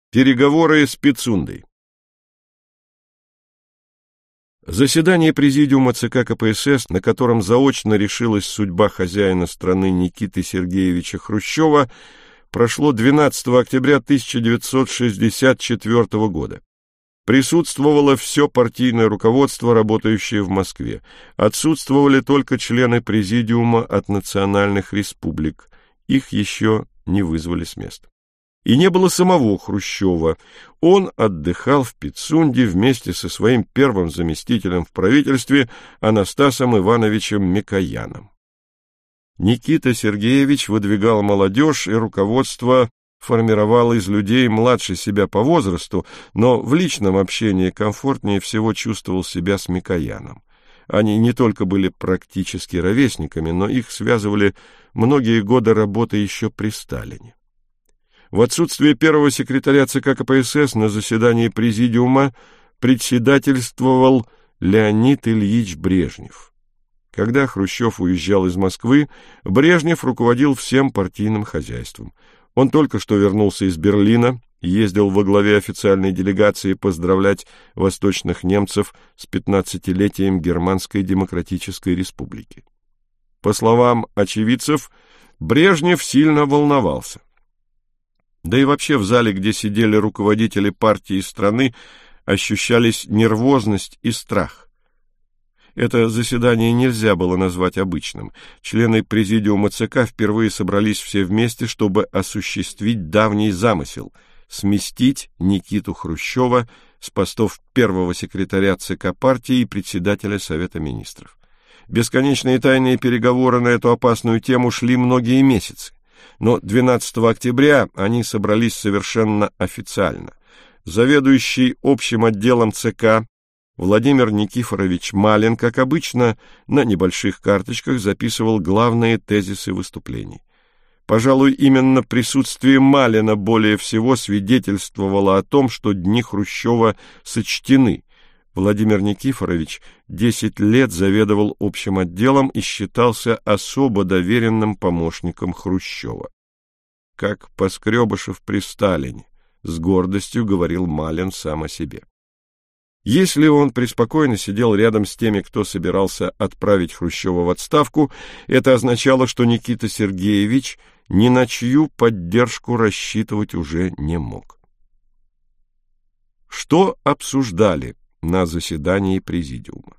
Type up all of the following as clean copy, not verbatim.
Переговоры с Пицундой. Заседание президиума ЦК КПСС, на котором заочно решилась судьба хозяина страны Никиты Сергеевича Хрущева, прошло 12 октября 1964 года. Присутствовало все партийное руководство, работающее в Москве. Отсутствовали только члены президиума от национальных республик. Их еще не вызвали с места. И не было самого Хрущева. Он отдыхал в Пицунде вместе со своим первым заместителем в правительстве Анастасом Ивановичем Микояном. Никита Сергеевич выдвигал молодежь, и руководство формировало из людей младше себя по возрасту, но в личном общении комфортнее всего чувствовал себя с Микояном. Они не только были практически ровесниками, но их связывали многие годы работы еще при Сталине. В отсутствие первого секретаря ЦК КПСС на заседании президиума председательствовал Леонид Ильич Брежнев. Когда Хрущев уезжал из Москвы, Брежнев руководил всем партийным хозяйством. Он только что вернулся из Берлина, ездил во главе официальной делегации поздравлять восточных немцев с 15-летием Германской Демократической Республики. По словам очевидцев, Брежнев сильно волновался. Да и вообще в зале, где сидели руководители партии страны, ощущались нервозность и страх. Это заседание нельзя было назвать обычным. Члены президиума ЦК впервые собрались все вместе, чтобы осуществить давний замысел — сместить Никиту Хрущева с постов первого секретаря ЦК партии и председателя Совета министров. Бесконечные тайные переговоры на эту опасную тему шли многие месяцы. Но 12 октября они собрались совершенно официально. Заведующий общим отделом ЦК Владимир Никифорович Малин, как обычно, на небольших карточках записывал главные тезисы выступлений. Пожалуй, именно присутствие Малина более всего свидетельствовало о том, что дни Хрущева сочтены. Владимир Никифорович 10 лет заведовал общим отделом и считался особо доверенным помощником Хрущева. Как Поскребышев при Сталине, с гордостью говорил Малин сам о себе. Если он преспокойно сидел рядом с теми, кто собирался отправить Хрущева в отставку, это означало, что Никита Сергеевич ни на чью поддержку рассчитывать уже не мог. Что обсуждали на заседании президиума?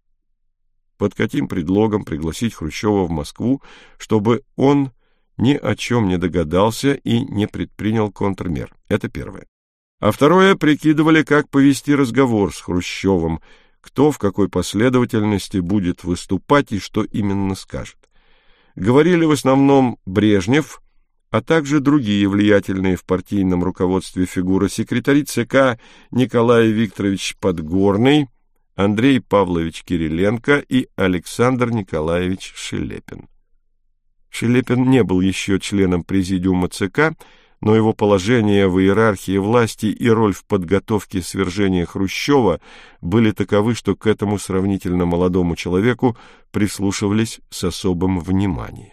Под каким предлогом пригласить Хрущева в Москву, чтобы он ни о чем не догадался и не предпринял контрмер? Это первое. А второе, прикидывали, как повести разговор с Хрущевым, кто в какой последовательности будет выступать и что именно скажет. Говорили в основном Брежнев, а также другие влиятельные в партийном руководстве фигуры: секретари ЦК Николай Викторович Подгорный, Андрей Павлович Кириленко и Александр Николаевич Шелепин. Шелепин не был еще членом президиума ЦК, но его положение в иерархии власти и роль в подготовке свержения Хрущева были таковы, что к этому сравнительно молодому человеку прислушивались с особым вниманием.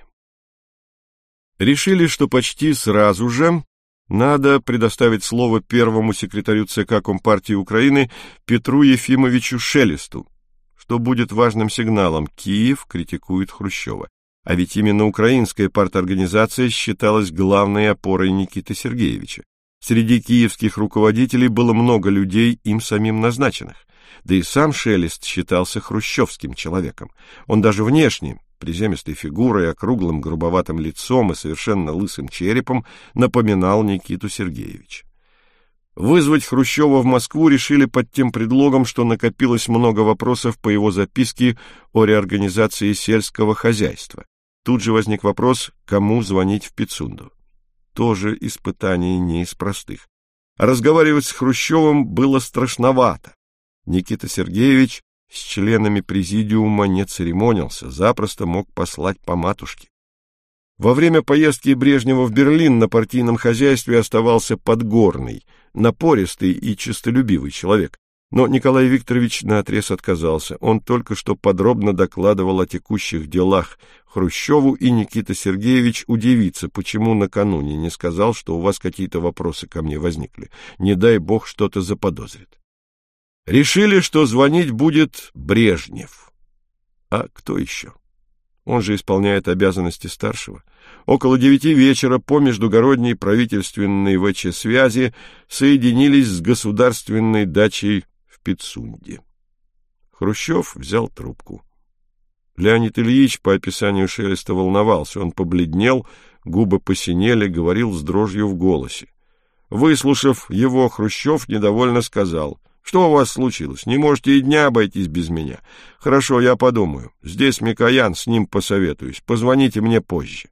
Решили, что почти сразу же надо предоставить слово первому секретарю ЦК Компартии Украины Петру Ефимовичу Шелесту, что будет важным сигналом: Киев критикует Хрущева. А ведь именно украинская парторганизация считалась главной опорой Никиты Сергеевича. Среди киевских руководителей было много людей, им самим назначенных. Да и сам Шелест считался хрущевским человеком. Он даже внешне, приземистой фигурой, округлым грубоватым лицом и совершенно лысым черепом, напоминал Никиту Сергеевича. Вызвать Хрущева в Москву решили под тем предлогом, что накопилось много вопросов по его записке о реорганизации сельского хозяйства. Тут же возник вопрос, кому звонить в Пицунду. Тоже испытание не из простых. Разговаривать с Хрущевым было страшновато. Никита Сергеевич с членами президиума не церемонился, запросто мог послать по матушке. Во время поездки Брежнева в Берлин на партийном хозяйстве оставался Подгорный, напористый и честолюбивый человек. Но Николай Викторович наотрез отказался. Он только что подробно докладывал о текущих делах Хрущеву, и Никита Сергеевич удивится, почему накануне не сказал, что у вас какие-то вопросы ко мне возникли. Не дай бог что-то заподозрит. Решили, что звонить будет Брежнев. А кто еще? Он же исполняет обязанности старшего. Около 9 вечера по междугородней правительственной ВЧ-связи соединились с государственной дачей в Пицунде. Хрущев взял трубку. Леонид Ильич по описанию Шелеста волновался. Он побледнел, губы посинели, говорил с дрожью в голосе. Выслушав его, Хрущев недовольно сказал: «Что у вас случилось? Не можете и дня обойтись без меня. Хорошо, я подумаю. Здесь Микоян, с ним посоветуюсь. Позвоните мне позже».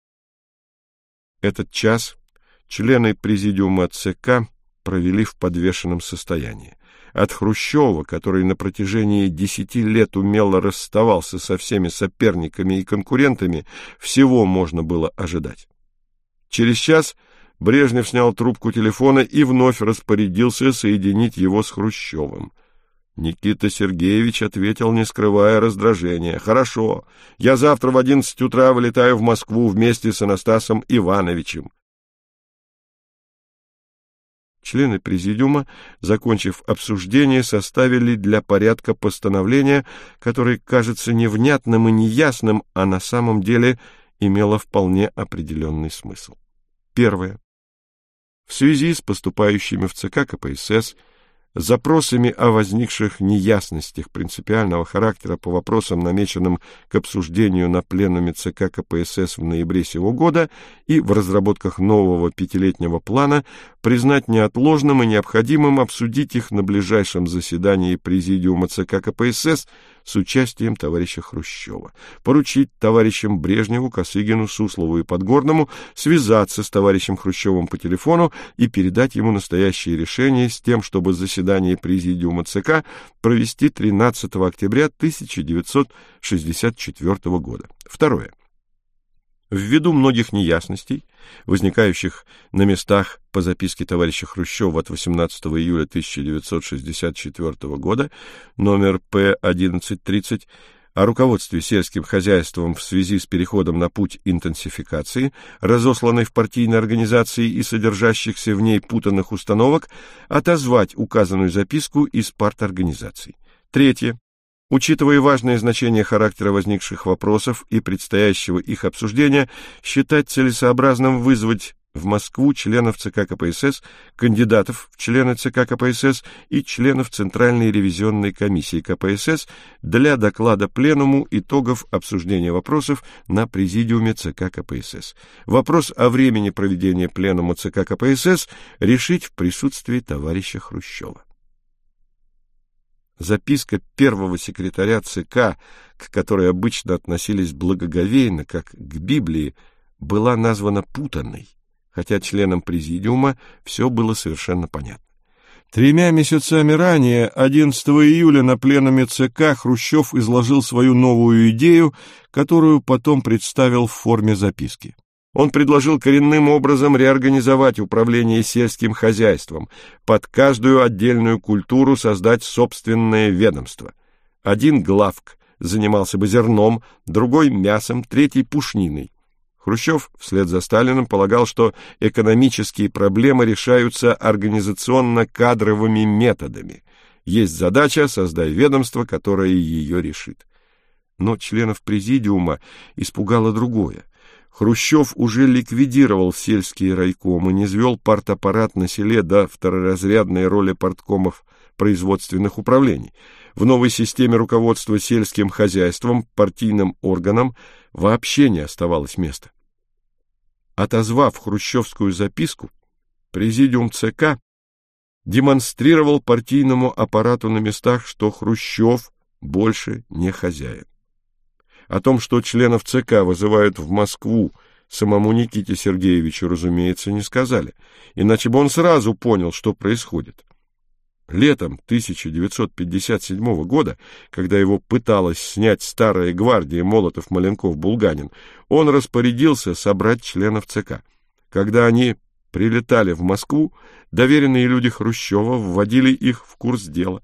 Этот час члены президиума ЦК провели в подвешенном состоянии. От Хрущева, который на протяжении 10 лет умело расставался со всеми соперниками и конкурентами, всего можно было ожидать. Через час Брежнев снял трубку телефона и вновь распорядился соединить его с Хрущевым. Никита Сергеевич ответил, не скрывая раздражения: «Хорошо, я завтра в 11 утра вылетаю в Москву вместе с Анастасом Ивановичем». Члены президиума, закончив обсуждение, составили для порядка постановление, которое кажется невнятным и неясным, а на самом деле имело вполне определенный смысл. Первое. В связи с поступающими в ЦК КПСС запросами о возникших неясностях принципиального характера по вопросам, намеченным к обсуждению на пленуме ЦК КПСС в ноябре сего года, и в разработках нового 5-летнего плана, признать неотложным и необходимым обсудить их на ближайшем заседании Президиума ЦК КПСС с участием товарища Хрущева, поручить товарищам Брежневу, Косыгину, Суслову и Подгорному связаться с товарищем Хрущевым по телефону и передать ему настоящее решение с тем, чтобы заседание Президиума ЦК провести 13 октября 1964 года. Второе. Ввиду многих неясностей, возникающих на местах по записке товарища Хрущева от 18 июля 1964 года, номер П-1130, о руководстве сельским хозяйством в связи с переходом на путь интенсификации, разосланной в партийной организации и содержащихся в ней путанных установок, отозвать указанную записку из парторганизаций. Третье. Учитывая важное значение характера возникших вопросов и предстоящего их обсуждения, считать целесообразным вызвать в Москву членов ЦК КПСС, кандидатов в члены ЦК КПСС и членов Центральной ревизионной комиссии КПСС для доклада Пленуму итогов обсуждения вопросов на Президиуме ЦК КПСС. Вопрос о времени проведения Пленума ЦК КПСС решить в присутствии товарища Хрущева. Записка первого секретаря ЦК, к которой обычно относились благоговейно, как к Библии, была названа путанной, хотя членам президиума все было совершенно понятно. 3 месяцами ранее, 11 июля, на пленуме ЦК Хрущев изложил свою новую идею, которую потом представил в форме записки. Он предложил коренным образом реорганизовать управление сельским хозяйством, под каждую отдельную культуру создать собственное ведомство. Один главк занимался бы зерном, другой — мясом, третий — пушниной. Хрущев, вслед за Сталиным, полагал, что экономические проблемы решаются организационно-кадровыми методами. Есть задача — создай ведомство, которое ее решит. Но членов президиума испугало другое. Хрущев уже ликвидировал сельские райкомы, низвел партаппарат на селе до второразрядной роли парткомов производственных управлений. В новой системе руководства сельским хозяйством, партийным органам вообще не оставалось места. Отозвав хрущевскую записку, Президиум ЦК демонстрировал партийному аппарату на местах, что Хрущев больше не хозяин. О том, что членов ЦК вызывают в Москву, самому Никите Сергеевичу, разумеется, не сказали, иначе бы он сразу понял, что происходит. Летом 1957 года, когда его пыталась снять старая гвардия Молотов-Маленков-Булганин, он распорядился собрать членов ЦК. Когда они прилетали в Москву, доверенные люди Хрущева вводили их в курс дела.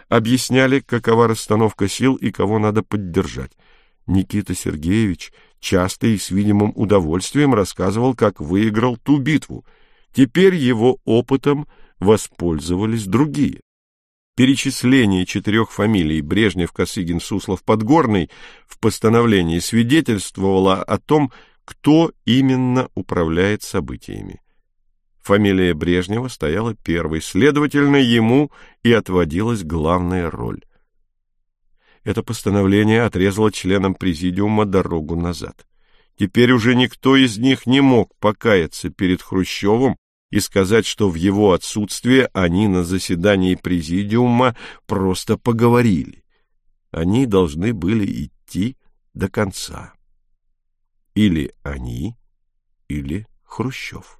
объясняли, какова расстановка сил и кого надо поддержать. Никита Сергеевич часто и с видимым удовольствием рассказывал, как выиграл ту битву. Теперь его опытом воспользовались другие. Перечисление 4 фамилий Брежнев, Косыгин, Суслов, Подгорный в постановлении свидетельствовало о том, кто именно управляет событиями. Фамилия Брежнева стояла первой, следовательно, ему и отводилась главная роль. Это постановление отрезало членам президиума дорогу назад. Теперь уже никто из них не мог покаяться перед Хрущевым и сказать, что в его отсутствие они на заседании президиума просто поговорили. Они должны были идти до конца. Или они, или Хрущев.